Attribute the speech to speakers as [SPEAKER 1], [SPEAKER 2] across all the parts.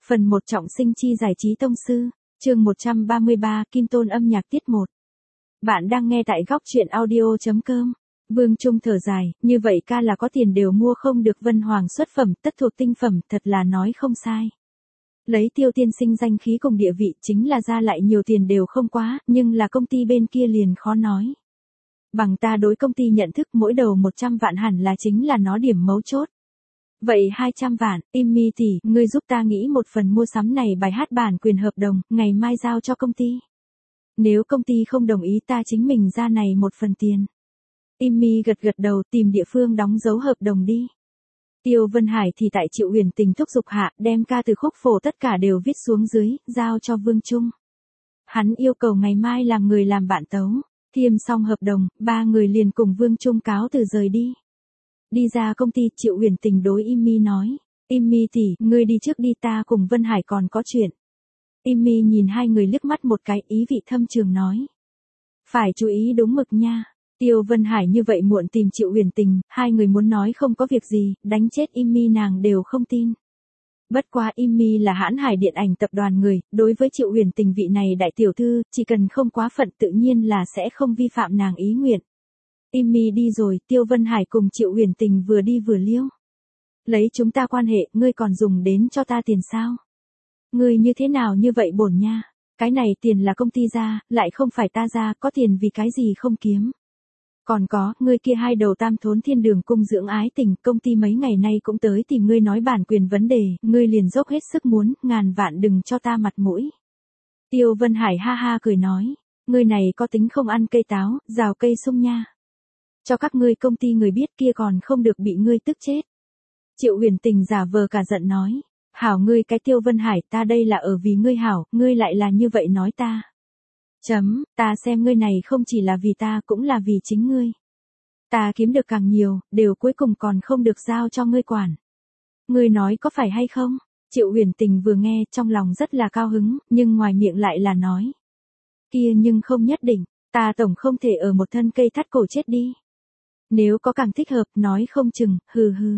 [SPEAKER 1] Phần 1 Trọng sinh chi giải trí tông sư, chương 133 Kim Tôn âm nhạc tiết 1. Bạn đang nghe tại góc truyện audio.com. Vương Trung thở dài, như vậy ca là có tiền đều mua không được Vân Hoàng xuất phẩm, tất thuộc tinh phẩm, thật là nói không sai. Lấy Tiêu tiên sinh danh khí cùng địa vị chính là ra lại nhiều tiền đều không quá, nhưng là công ty bên kia liền khó nói. Bằng ta đối công ty nhận thức mỗi đầu 100 vạn hẳn là chính là nó điểm mấu chốt. Vậy 200 vạn, Immy tỷ, ngươi giúp ta nghĩ một phần mua sắm này bài hát bản quyền hợp đồng, ngày mai giao cho công ty. Nếu công ty không đồng ý ta chính mình ra này một phần tiền. Immy gật gật đầu tìm địa phương đóng dấu hợp đồng đi. Tiêu Vân Hải thì tại Triệu Huyền Tình thúc giục hạ, đem ca từ khúc phổ tất cả đều viết xuống dưới, giao cho Vương Trung. Hắn yêu cầu ngày mai làm người làm bạn tấu, thiêm xong hợp đồng, ba người liền cùng Vương Trung cáo từ rời đi. Đi ra công ty, Triệu Huyền Tình đối Immy nói, Immy tỷ, ngươi đi trước đi, ta cùng Vân Hải còn có chuyện. Immy nhìn hai người liếc mắt một cái, ý vị thâm trường nói. Phải chú ý đúng mực nha. Tiêu Vân Hải như vậy muộn tìm Triệu Huyền Tình, hai người muốn nói không có việc gì, đánh chết Immy nàng đều không tin. Bất quá Immy là Hãn Hải điện ảnh tập đoàn người, đối với Triệu Huyền Tình vị này đại tiểu thư, chỉ cần không quá phận tự nhiên là sẽ không vi phạm nàng ý nguyện. Immy đi rồi, Tiêu Vân Hải cùng Triệu Huyền Tình vừa đi vừa liêu. Lấy chúng ta quan hệ, ngươi còn dùng đến cho ta tiền sao? Ngươi như thế nào như vậy bổn nha? Cái này tiền là công ty ra, lại không phải ta ra, có tiền vì cái gì không kiếm. Còn có, ngươi kia hai đầu tam thốn thiên đường cung dưỡng ái tình, công ty mấy ngày nay cũng tới tìm ngươi nói bản quyền vấn đề, ngươi liền dốc hết sức muốn, ngàn vạn đừng cho ta mặt mũi. Tiêu Vân Hải ha ha cười nói, ngươi này có tính không ăn cây táo, rào cây sung nha. Cho các ngươi công ty người biết kia còn không được bị ngươi tức chết. Triệu Huyền Tình giả vờ cả giận nói, hảo ngươi cái Tiêu Vân Hải, ta đây là ở vì ngươi hảo, ngươi lại là như vậy nói ta. Ta xem ngươi này không chỉ là vì ta cũng là vì chính ngươi. Ta kiếm được càng nhiều, đều cuối cùng còn không được giao cho ngươi quản. Ngươi nói có phải hay không? Triệu Huyền Tình vừa nghe trong lòng rất là cao hứng, nhưng ngoài miệng lại là nói. Kia nhưng không nhất định, ta tổng không thể ở một thân cây thắt cổ chết đi. Nếu có càng thích hợp nói không chừng, hừ hừ.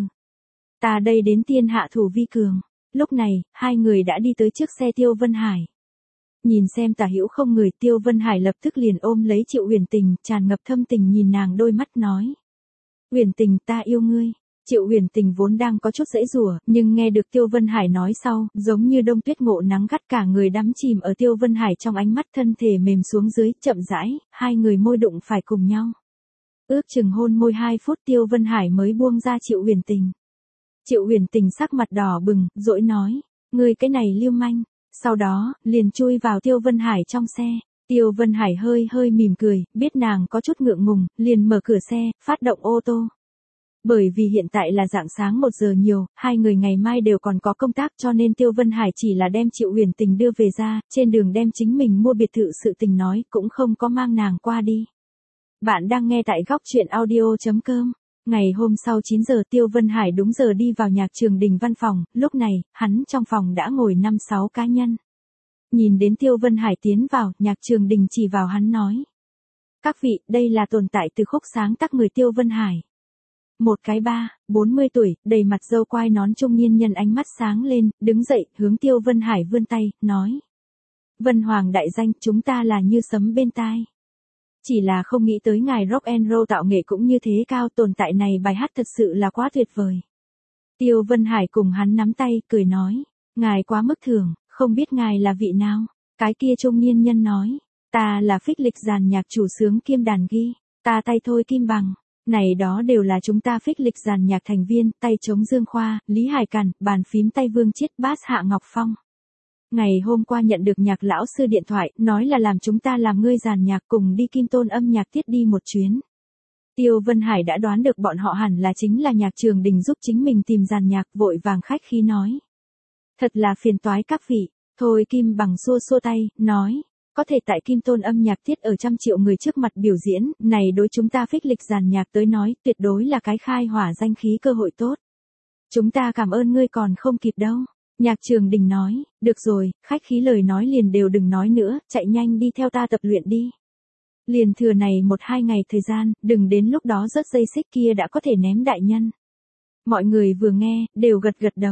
[SPEAKER 1] Ta đây đến tiên hạ thủ vi cường. Lúc này, hai người đã đi tới trước xe Tiêu Vân Hải. Nhìn xem tả hữu không người, Tiêu Vân Hải lập tức liền ôm lấy Triệu Huyền Tình, tràn ngập thâm tình nhìn nàng đôi mắt nói. Huyền Tình, ta yêu ngươi. Triệu Huyền Tình vốn đang có chút giãy giụa, nhưng nghe được Tiêu Vân Hải nói sau, giống như đông tuyết ngộ nắng gắt, cả người đắm chìm ở Tiêu Vân Hải trong ánh mắt, thân thể mềm xuống dưới, chậm rãi, hai người môi đụng phải cùng nhau. Ước chừng hôn môi 2 phút Tiêu Vân Hải mới buông ra Triệu Huyền Tình. Triệu Huyền Tình sắc mặt đỏ bừng, dỗi nói, ngươi cái này lưu manh. Sau đó, liền chui vào Tiêu Vân Hải trong xe. Tiêu Vân Hải hơi hơi mỉm cười, biết nàng có chút ngượng ngùng, liền mở cửa xe, phát động ô tô. Bởi vì hiện tại là rạng sáng 1 giờ nhiều, hai người ngày mai đều còn có công tác, cho nên Tiêu Vân Hải chỉ là đem Triệu Huyền Tình đưa về ra, trên đường đem chính mình mua biệt thự sự tình nói, cũng không có mang nàng qua đi. Bạn đang nghe tại góc truyện audio.com. Ngày hôm sau 9 giờ Tiêu Vân Hải đúng giờ đi vào Nhạc Trường Đình văn phòng, lúc này, hắn trong phòng đã ngồi 5-6 cá nhân. Nhìn đến Tiêu Vân Hải tiến vào, Nhạc Trường Đình chỉ vào hắn nói. Các vị, đây là tồn tại từ khúc sáng tác người Tiêu Vân Hải. Một cái 40 tuổi, đầy mặt râu quai nón trung niên nhân ánh mắt sáng lên, đứng dậy, hướng Tiêu Vân Hải vươn tay, nói. Vân Hoàng đại danh, chúng ta là như sấm bên tai. Chỉ là không nghĩ tới ngài rock and roll tạo nghệ cũng như thế cao, tồn tại này bài hát thật sự là quá tuyệt vời. Tiêu Vân Hải cùng hắn nắm tay, cười nói, ngài quá mức thường, không biết ngài là vị nào. Cái kia trung niên nhân nói, ta là Phích Lịch Giàn Nhạc chủ xướng kiêm đàn ghi, ta tay thôi kim bằng. Này đó đều là chúng ta Phích Lịch Giàn Nhạc thành viên, tay trống Dương Khoa, Lý Hải Cẩn, bàn phím tay Vương Chiết, bass Hạ Ngọc Phong. Ngày hôm qua nhận được Nhạc lão sư điện thoại, nói là làm chúng ta làm ngươi giàn nhạc cùng đi Kim Tôn âm nhạc tiết đi một chuyến. Tiêu Vân Hải đã đoán được bọn họ hẳn là chính là Nhạc Trường Đình giúp chính mình tìm giàn nhạc, vội vàng khách khí nói. Thật là phiền toái các vị, thôi Kim bằng xua xua tay, nói. Có thể tại Kim Tôn âm nhạc tiết ở 100 triệu người trước mặt biểu diễn, này đối chúng ta Phích Lịch giàn nhạc tới nói, tuyệt đối là cái khai hỏa danh khí cơ hội tốt. Chúng ta cảm ơn ngươi còn không kịp đâu. Nhạc Trường Đình nói, được rồi, khách khí lời nói liền đều đừng nói nữa, chạy nhanh đi theo ta tập luyện đi. Liền thừa này 1-2 ngày thời gian, đừng đến lúc đó rớt dây xích kia đã có thể ném đại nhân. Mọi người vừa nghe, đều gật gật đầu.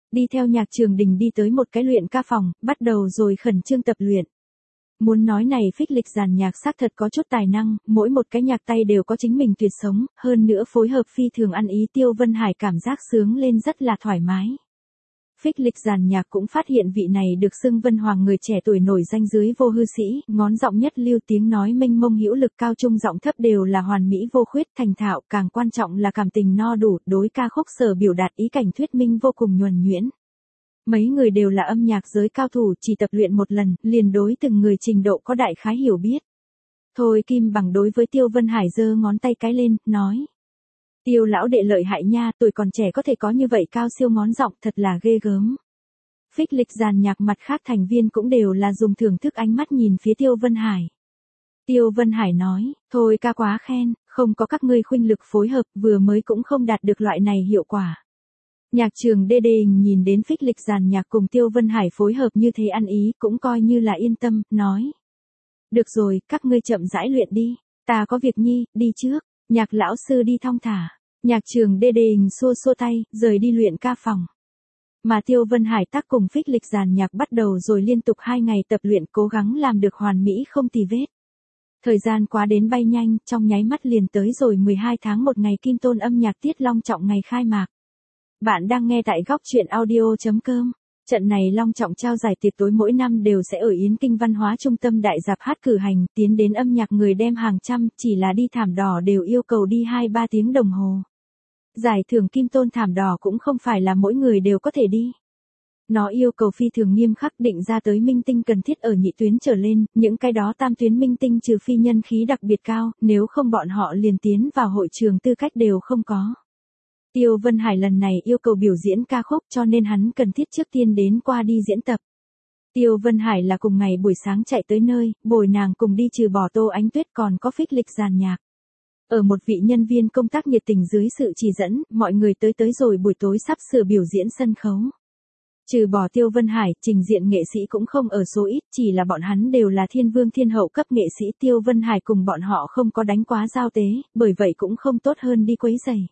[SPEAKER 1] đi theo Nhạc Trường Đình đi tới một cái luyện ca phòng, bắt đầu rồi khẩn trương tập luyện. Muốn nói này Phích Lịch giàn nhạc xác thật có chút tài năng, mỗi một cái nhạc tay đều có chính mình tuyệt sống, hơn nữa phối hợp phi thường ăn ý. Tiêu Vân Hải cảm giác sướng lên rất là thoải mái. Phích Lịch giàn nhạc cũng phát hiện vị này được xưng Vân Hoàng người trẻ tuổi nổi danh dưới vô hư sĩ, ngón giọng nhất lưu, tiếng nói mênh mông hữu lực, cao trung giọng thấp đều là hoàn mỹ vô khuyết, thành thạo, càng quan trọng là cảm tình no đủ, đối ca khúc sở biểu đạt ý cảnh thuyết minh vô cùng nhuần nhuyễn. Mấy người đều là âm nhạc giới cao thủ, chỉ tập luyện một lần, liền đối từng người trình độ có đại khái hiểu biết. Thôi Kim Bằng đối với Tiêu Vân Hải giơ ngón tay cái lên, nói. Tiêu lão đệ lợi hại nha, tuổi còn trẻ có thể có như vậy cao siêu ngón giọng, thật là ghê gớm. Phích Lịch giàn nhạc mặt khác thành viên cũng đều là dùng thưởng thức ánh mắt nhìn phía Tiêu Vân Hải. Tiêu Vân Hải nói, thôi ca quá khen, không có các ngươi khuynh lực phối hợp, vừa mới cũng không đạt được loại này hiệu quả. Nhạc Trường Đê Đê nhìn đến Phích Lịch giàn nhạc cùng Tiêu Vân Hải phối hợp như thế ăn ý, cũng coi như là yên tâm, nói. Được rồi, các ngươi chậm rãi luyện đi, ta có việc nhi, đi trước. Nhạc lão sư đi thong thả. Nhạc Trường Đê Đê xua xua tay, rời đi luyện ca phòng. Mà Tiêu Vân Hải tác cùng Phích Lịch giàn nhạc bắt đầu rồi liên tục 2 ngày tập luyện, cố gắng làm được hoàn mỹ không tì vết. Thời gian quá đến bay nhanh, trong nháy mắt liền tới rồi 12 tháng 1 ngày Kim Tôn âm nhạc tiết long trọng ngày khai mạc. Bạn đang nghe tại góc truyện audio.com. Trận này long trọng trao giải tiệc tối mỗi năm đều sẽ ở Yến Kinh Văn hóa Trung tâm Đại Dạp Hát cử hành, tiến đến âm nhạc người đem hàng trăm, chỉ là đi thảm đỏ đều yêu cầu đi 2-3 tiếng đồng hồ. Giải thưởng Kim Tôn thảm đỏ cũng không phải là mỗi người đều có thể đi. Nó yêu cầu phi thường nghiêm khắc, định ra tới minh tinh cần thiết ở nhị tuyến trở lên, những cái đó tam tuyến minh tinh trừ phi nhân khí đặc biệt cao, nếu không bọn họ liền tiến vào hội trường tư cách đều không có. Tiêu Vân Hải lần này yêu cầu biểu diễn ca khúc cho nên hắn cần thiết trước tiên đến qua đi diễn tập. Tiêu Vân Hải là cùng ngày buổi sáng chạy tới nơi, bồi nàng cùng đi, trừ bỏ Tô Ánh Tuyết còn có Phích Lịch giàn nhạc. Ở một vị nhân viên công tác nhiệt tình dưới sự chỉ dẫn, mọi người tới rồi buổi tối sắp sửa biểu diễn sân khấu. Trừ bỏ Tiêu Vân Hải, trình diện nghệ sĩ cũng không ở số ít, chỉ là bọn hắn đều là thiên vương thiên hậu cấp nghệ sĩ. Tiêu Vân Hải cùng bọn họ không có đánh quá giao tế, bởi vậy cũng không tốt hơn đi quấy rầy.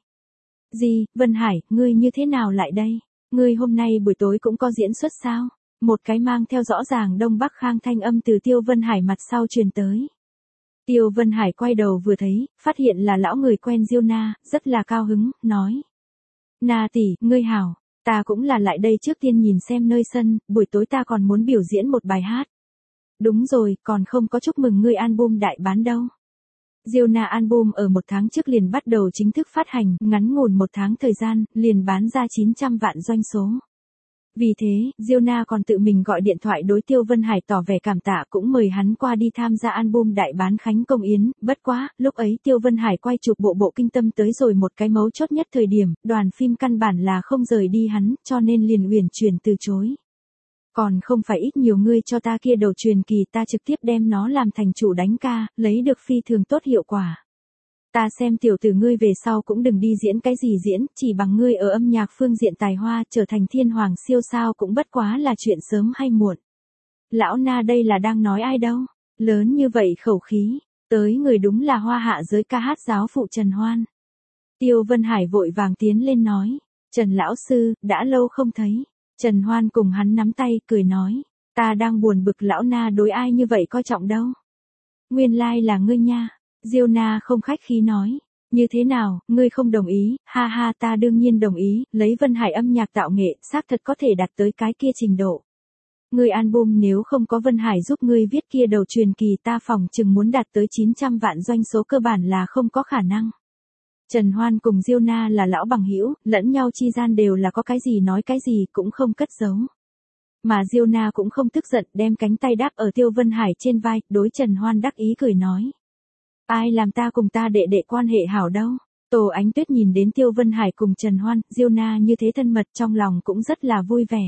[SPEAKER 1] Gì, Vân Hải, ngươi như thế nào lại đây? Ngươi hôm nay buổi tối cũng có diễn xuất sao? Một cái mang theo rõ ràng Đông Bắc Khang thanh âm từ Tiêu Vân Hải mặt sau truyền tới. Tiêu Vân Hải quay đầu vừa thấy, phát hiện là lão người quen Diêu Na, rất là cao hứng, nói. Na tỷ, ngươi hảo, ta cũng là lại đây trước tiên nhìn xem nơi sân, buổi tối ta còn muốn biểu diễn một bài hát. Đúng rồi, còn không có chúc mừng ngươi album đại bán đâu. Diêu Na album ở 1 tháng trước liền bắt đầu chính thức phát hành, ngắn ngủn 1 tháng thời gian, liền bán ra 900 vạn doanh số. Vì thế, Diêu Na còn tự mình gọi điện thoại đối Tiêu Vân Hải tỏ vẻ cảm tạ, cũng mời hắn qua đi tham gia album đại bán khánh công yến. Bất quá, lúc ấy Tiêu Vân Hải quay chụp bộ kinh tâm tới rồi một cái mấu chốt nhất thời điểm, đoàn phim căn bản là không rời đi hắn, cho nên liền uyển chuyển từ chối. Còn không phải ít nhiều ngươi cho ta kia đầu truyền kỳ, ta trực tiếp đem nó làm thành chủ đánh ca, lấy được phi thường tốt hiệu quả. Ta xem tiểu tử ngươi về sau cũng đừng đi diễn cái gì diễn, chỉ bằng ngươi ở âm nhạc phương diện tài hoa, trở thành thiên hoàng siêu sao cũng bất quá là chuyện sớm hay muộn. Lão Na đây là đang nói ai đâu, lớn như vậy khẩu khí, tới người đúng là hoa hạ giới ca hát giáo phụ Trần Hoan. Tiêu Vân Hải vội vàng tiến lên nói, Trần lão sư, đã lâu không thấy. Trần Hoan cùng hắn nắm tay, cười nói, ta đang buồn bực lão Na đối ai như vậy coi trọng đâu. Nguyên lai là ngươi nha. Diêu Na không khách khí nói, như thế nào, ngươi không đồng ý? Ha ha, ta đương nhiên đồng ý, lấy Vân Hải âm nhạc tạo nghệ, xác thật có thể đạt tới cái kia trình độ. Ngươi album nếu không có Vân Hải giúp ngươi viết kia đầu truyền kỳ, ta phỏng chừng muốn đạt tới 900 vạn doanh số cơ bản là không có khả năng. Trần Hoan cùng Diêu Na là lão bằng hữu, lẫn nhau chi gian đều là có cái gì nói cái gì, cũng không cất giấu. Mà Diêu Na cũng không tức giận, đem cánh tay đáp ở Tiêu Vân Hải trên vai, đối Trần Hoan đắc ý cười nói. Ai làm ta cùng ta đệ đệ quan hệ hảo đâu. Tô Ánh Tuyết nhìn đến Tiêu Vân Hải cùng Trần Hoan, Diêu Na như thế thân mật, trong lòng cũng rất là vui vẻ.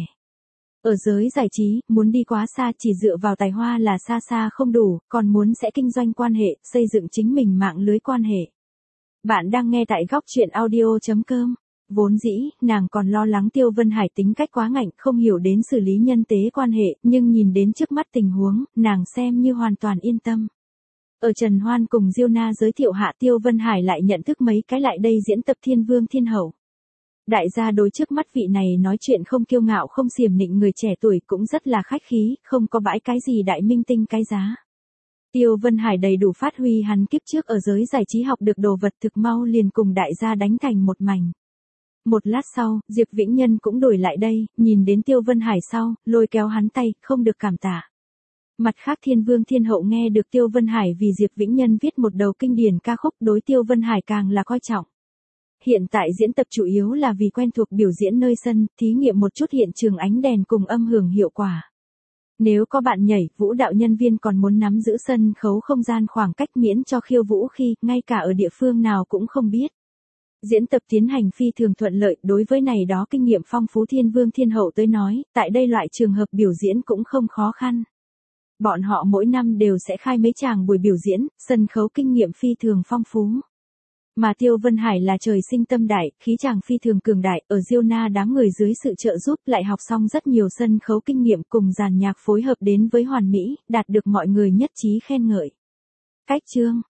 [SPEAKER 1] Ở giới giải trí, muốn đi quá xa chỉ dựa vào tài hoa là xa xa không đủ, còn muốn sẽ kinh doanh quan hệ, xây dựng chính mình mạng lưới quan hệ. Bạn đang nghe tại góc truyện audio.com. Vốn dĩ, nàng còn lo lắng Tiêu Vân Hải tính cách quá ngạnh, không hiểu đến xử lý nhân tế quan hệ, nhưng nhìn đến trước mắt tình huống, nàng xem như hoàn toàn yên tâm. Ở Trần Hoan cùng Diêu Na giới thiệu hạ, Tiêu Vân Hải lại nhận thức mấy cái lại đây diễn tập thiên vương thiên hậu. Đại gia đối trước mắt vị này nói chuyện không kiêu ngạo không xiểm nịnh người trẻ tuổi cũng rất là khách khí, không có bãi cái gì đại minh tinh cái giá. Tiêu Vân Hải đầy đủ phát huy hắn kiếp trước ở giới giải trí học được đồ vật, thực mau liền cùng đại gia đánh thành một mảnh. Một lát sau, Diệp Vĩnh Nhân cũng đổi lại đây, nhìn đến Tiêu Vân Hải sau, lôi kéo hắn tay, không được cảm tạ. Mặt khác Thiên Vương Thiên Hậu nghe được Tiêu Vân Hải vì Diệp Vĩnh Nhân viết một đầu kinh điển ca khúc, đối Tiêu Vân Hải càng là coi trọng. Hiện tại diễn tập chủ yếu là vì quen thuộc biểu diễn nơi sân, thí nghiệm một chút hiện trường ánh đèn cùng âm hưởng hiệu quả. Nếu có bạn nhảy, vũ đạo nhân viên còn muốn nắm giữ sân khấu không gian khoảng cách miễn cho khiêu vũ khi, ngay cả ở địa phương nào cũng không biết. Diễn tập tiến hành phi thường thuận lợi, đối với này đó kinh nghiệm phong phú Thiên Vương Thiên Hậu tới nói, tại đây loại trường hợp biểu diễn cũng không khó khăn. Bọn họ mỗi năm đều sẽ khai mấy tràng buổi biểu diễn, sân khấu kinh nghiệm phi thường phong phú. Mà Tiêu Vân Hải là trời sinh tâm đại, khí chàng phi thường cường đại, ở Diêu Na đám người dưới sự trợ giúp lại học xong rất nhiều sân khấu kinh nghiệm cùng dàn nhạc phối hợp đến với hoàn mỹ, đạt được mọi người nhất trí khen ngợi. Cách chương